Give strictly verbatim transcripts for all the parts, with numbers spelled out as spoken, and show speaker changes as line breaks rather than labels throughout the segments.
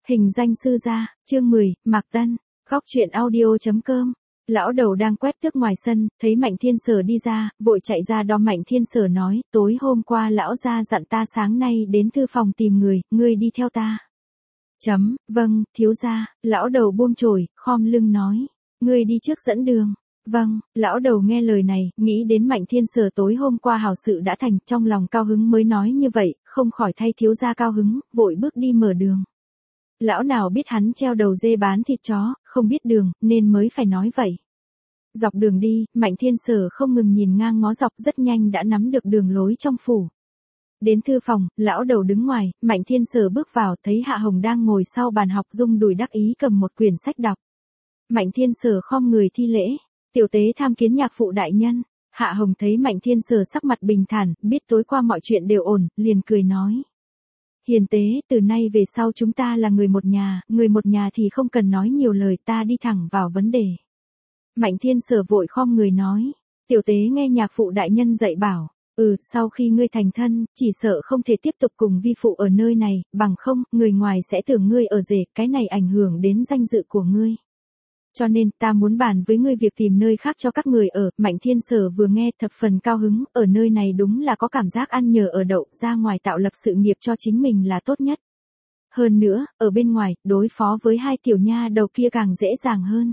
Hình danh sư gia, chương mười, Mạc Tân, góc truyện audio.com. Lão đầu đang quét tước ngoài sân, thấy Mạnh Thiên Sở đi ra, vội chạy ra đón Mạnh Thiên Sở nói, tối hôm qua lão gia dặn ta sáng nay đến thư phòng tìm người, ngươi đi theo ta. Chấm, vâng, thiếu gia, lão đầu buông chổi, khom lưng nói, ngươi đi trước dẫn đường. Vâng, lão đầu nghe lời này, nghĩ đến Mạnh Thiên Sở tối hôm qua hảo sự đã thành, trong lòng cao hứng mới nói như vậy, không khỏi thay thiếu gia cao hứng, vội bước đi mở đường. Lão nào biết hắn treo đầu dê bán thịt chó, không biết đường, nên mới phải nói vậy. Dọc đường đi, Mạnh Thiên Sở không ngừng nhìn ngang ngó dọc, rất nhanh đã nắm được đường lối trong phủ. Đến thư phòng, lão đầu đứng ngoài, Mạnh Thiên Sở bước vào, thấy Hạ Hồng đang ngồi sau bàn học rung đùi đắc ý cầm một quyển sách đọc. Mạnh Thiên Sở khom người thi lễ, tiểu tế tham kiến nhạc phụ đại nhân. Hạ Hồng thấy Mạnh Thiên Sở sắc mặt bình thản, biết tối qua mọi chuyện đều ổn, liền cười nói. Hiền tế, từ nay về sau chúng ta là người một nhà, người một nhà thì không cần nói nhiều lời, ta đi thẳng vào vấn đề. Mạnh Thiên Sở vội khom người nói, tiểu tế nghe nhạc phụ đại nhân dạy bảo, ừ, sau khi ngươi thành thân, chỉ sợ không thể tiếp tục cùng vi phụ ở nơi này, bằng không, người ngoài sẽ tưởng ngươi ở rể, cái này ảnh hưởng đến danh dự của ngươi. Cho nên, ta muốn bàn với ngươi việc tìm nơi khác cho các người ở. Mạnh Thiên Sở vừa nghe thập phần cao hứng, ở nơi này đúng là có cảm giác ăn nhờ ở đậu, ra ngoài tạo lập sự nghiệp cho chính mình là tốt nhất. Hơn nữa, ở bên ngoài, đối phó với hai tiểu nha đầu kia càng dễ dàng hơn.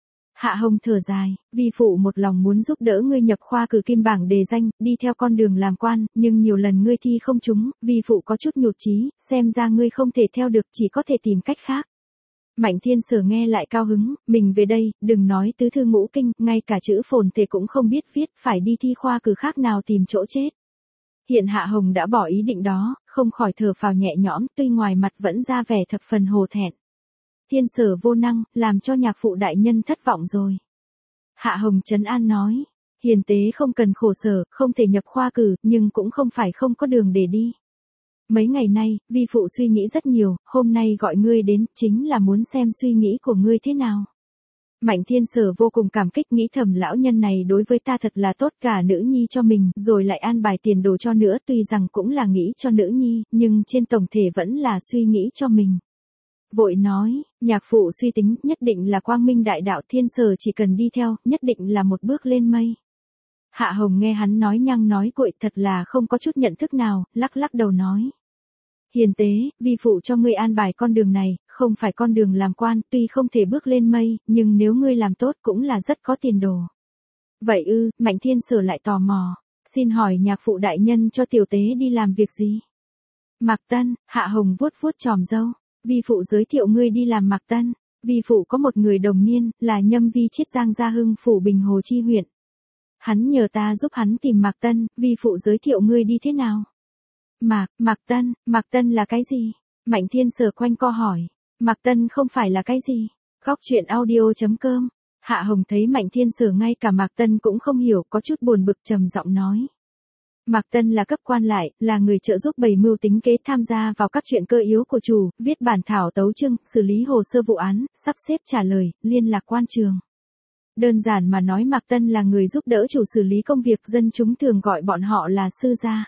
Hạ Hồng thở dài, vi phụ một lòng muốn giúp đỡ ngươi nhập khoa cử kim bảng đề danh, đi theo con đường làm quan, nhưng nhiều lần ngươi thi không trúng, vi phụ có chút nhụt chí, xem ra ngươi không thể theo được, chỉ có thể tìm cách khác. Mạnh Thiên Sở nghe lại cao hứng, mình về đây, đừng nói tứ thư ngũ kinh, ngay cả chữ phồn thể cũng không biết viết, phải đi thi khoa cử khác nào tìm chỗ chết. Hiện Hạ Hồng đã bỏ ý định đó, không khỏi thở phào nhẹ nhõm, tuy ngoài mặt vẫn ra vẻ thập phần hổ thẹn. Thiên Sở vô năng, làm cho nhạc phụ đại nhân thất vọng rồi. Hạ Hồng trấn an nói, hiền tế không cần khổ sở, không thể nhập khoa cử, nhưng cũng không phải không có đường để đi. Mấy ngày nay, vi phụ suy nghĩ rất nhiều, hôm nay gọi ngươi đến, chính là muốn xem suy nghĩ của ngươi thế nào. Mạnh Thiên Sở vô cùng cảm kích, nghĩ thầm lão nhân này đối với ta thật là tốt, cả nữ nhi cho mình, rồi lại an bài tiền đồ cho nữa, tuy rằng cũng là nghĩ cho nữ nhi, nhưng trên tổng thể vẫn là suy nghĩ cho mình. Vội nói, nhạc phụ suy tính, nhất định là quang minh đại đạo, Thiên Sở chỉ cần đi theo, nhất định là một bước lên mây. Hạ Hồng nghe hắn nói nhăng nói cuội, thật là không có chút nhận thức nào, lắc lắc đầu nói. Hiền tế, vi phụ cho ngươi an bài con đường này, không phải con đường làm quan, tuy không thể bước lên mây, nhưng nếu ngươi làm tốt cũng là rất có tiền đồ. Vậy ư, Mạnh Thiên Sở lại tò mò, xin hỏi nhạc phụ đại nhân cho tiểu tế đi làm việc gì? Mạc Tân, Hạ Hồng vuốt vuốt tròm râu, vi phụ giới thiệu ngươi đi làm Mạc Tân, vi phụ có một người đồng niên, là nhâm vi chiết Giang Gia Hưng phủ Bình Hồ chi huyện. Hắn nhờ ta giúp hắn tìm Mạc Tân, vi phụ giới thiệu ngươi đi thế nào? Mạc, Mạc Tân, Mạc Tân là cái gì? Mạnh Thiên Sở quanh co hỏi. Mạc Tân không phải là cái gì? Góc truyện audio.com. Hạ Hồng thấy Mạnh Thiên Sở ngay cả Mạc Tân cũng không hiểu, có chút buồn bực trầm giọng nói. Mạc Tân là cấp quan lại, là người trợ giúp bày mưu tính kế, tham gia vào các chuyện cơ yếu của chủ, viết bản thảo tấu chương, xử lý hồ sơ vụ án, sắp xếp trả lời, liên lạc quan trường. Đơn giản mà nói, Mạc Tân là người giúp đỡ chủ xử lý công việc, dân chúng thường gọi bọn họ là sư gia.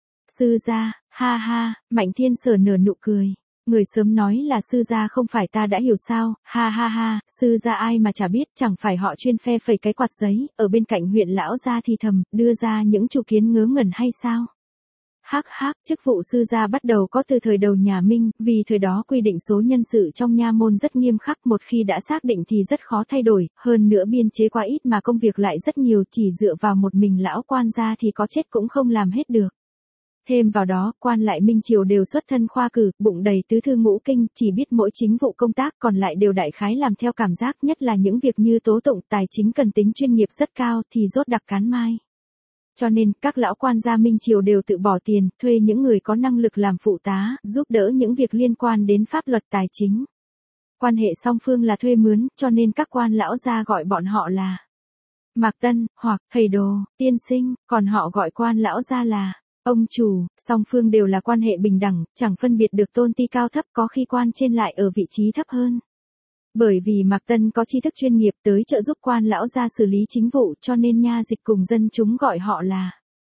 Sư gia, ha ha, Mạnh Thiên Sở nở nụ cười. Người sớm nói là sư gia không phải ta đã hiểu sao, ha ha ha, sư gia ai mà chả biết, chẳng phải họ chuyên phe phẩy cái quạt giấy, ở bên cạnh huyện lão gia thì thầm, đưa ra những chủ kiến ngớ ngẩn hay sao? Hắc hắc, chức vụ sư gia bắt đầu có từ thời đầu nhà Minh, vì thời đó quy định số nhân sự trong nha môn rất nghiêm khắc, một khi đã xác định thì rất khó thay đổi, hơn nữa biên chế quá ít mà công việc lại rất nhiều, chỉ dựa vào một mình lão quan gia thì có chết cũng không làm hết được. Thêm vào đó, quan lại Minh Triều đều xuất thân khoa cử, bụng đầy tứ thư ngũ kinh, chỉ biết mỗi chính vụ công tác, còn lại đều đại khái làm theo cảm giác, nhất là những việc như tố tụng, tài chính cần tính chuyên nghiệp rất cao, thì rốt đặc cán mai. Cho nên, các lão quan gia Minh Triều đều tự bỏ tiền, thuê những người có năng lực làm phụ tá, giúp đỡ những việc liên quan đến pháp luật tài chính. Quan hệ song phương là thuê mướn, cho nên các quan lão gia gọi bọn họ là Mạc Tân, hoặc thầy đồ, tiên sinh, còn họ gọi quan lão gia là ông chủ, song phương đều là quan hệ bình đẳng, chẳng phân biệt được tôn ti cao thấp, có khi quan trên lại ở vị trí thấp hơn. Bởi vì Mạc Tân có tri thức chuyên nghiệp tới trợ giúp quan lão gia xử lý chính vụ, cho nên nha dịch cùng dân chúng gọi họ là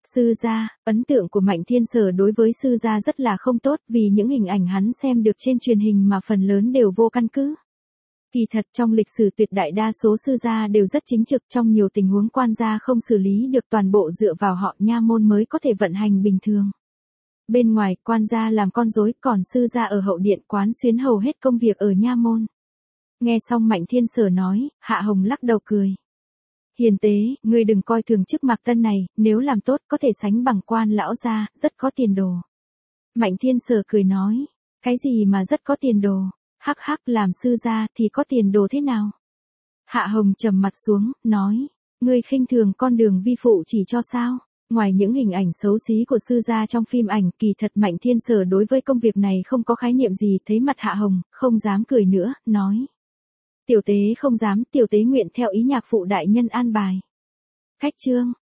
Sư gia, ấn tượng của Mạnh Thiên Sở đối với sư gia rất là không tốt vì những hình ảnh hắn xem được trên truyền hình mà phần lớn đều vô căn cứ. Kỳ thật trong lịch sử tuyệt đại đa số sư gia đều rất chính trực, trong nhiều tình huống quan gia không xử lý được toàn bộ dựa vào họ nha môn mới có thể vận hành bình thường. Bên ngoài, quan gia làm con rối, còn sư gia ở hậu điện quán xuyến hầu hết công việc ở nha môn. Nghe xong Mạnh Thiên Sở nói, Hạ Hồng lắc đầu cười. Hiền tế, ngươi đừng coi thường chức Mạc Tân này, nếu làm tốt có thể sánh bằng quan lão gia, rất có tiền đồ. Mạnh Thiên Sở cười nói, cái gì mà rất có tiền đồ, hắc hắc, làm sư gia thì có tiền đồ thế nào? Hạ Hồng trầm mặt xuống, nói, ngươi khinh thường con đường vi phụ chỉ cho sao? Ngoài những hình ảnh xấu xí của sư gia trong phim ảnh, kỳ thật Mạnh Thiên Sở đối với công việc này không có khái niệm gì, thấy mặt Hạ Hồng, không dám cười nữa, nói. Tiểu tế không dám, tiểu tế nguyện theo ý nhạc phụ đại nhân an bài. Khách chương.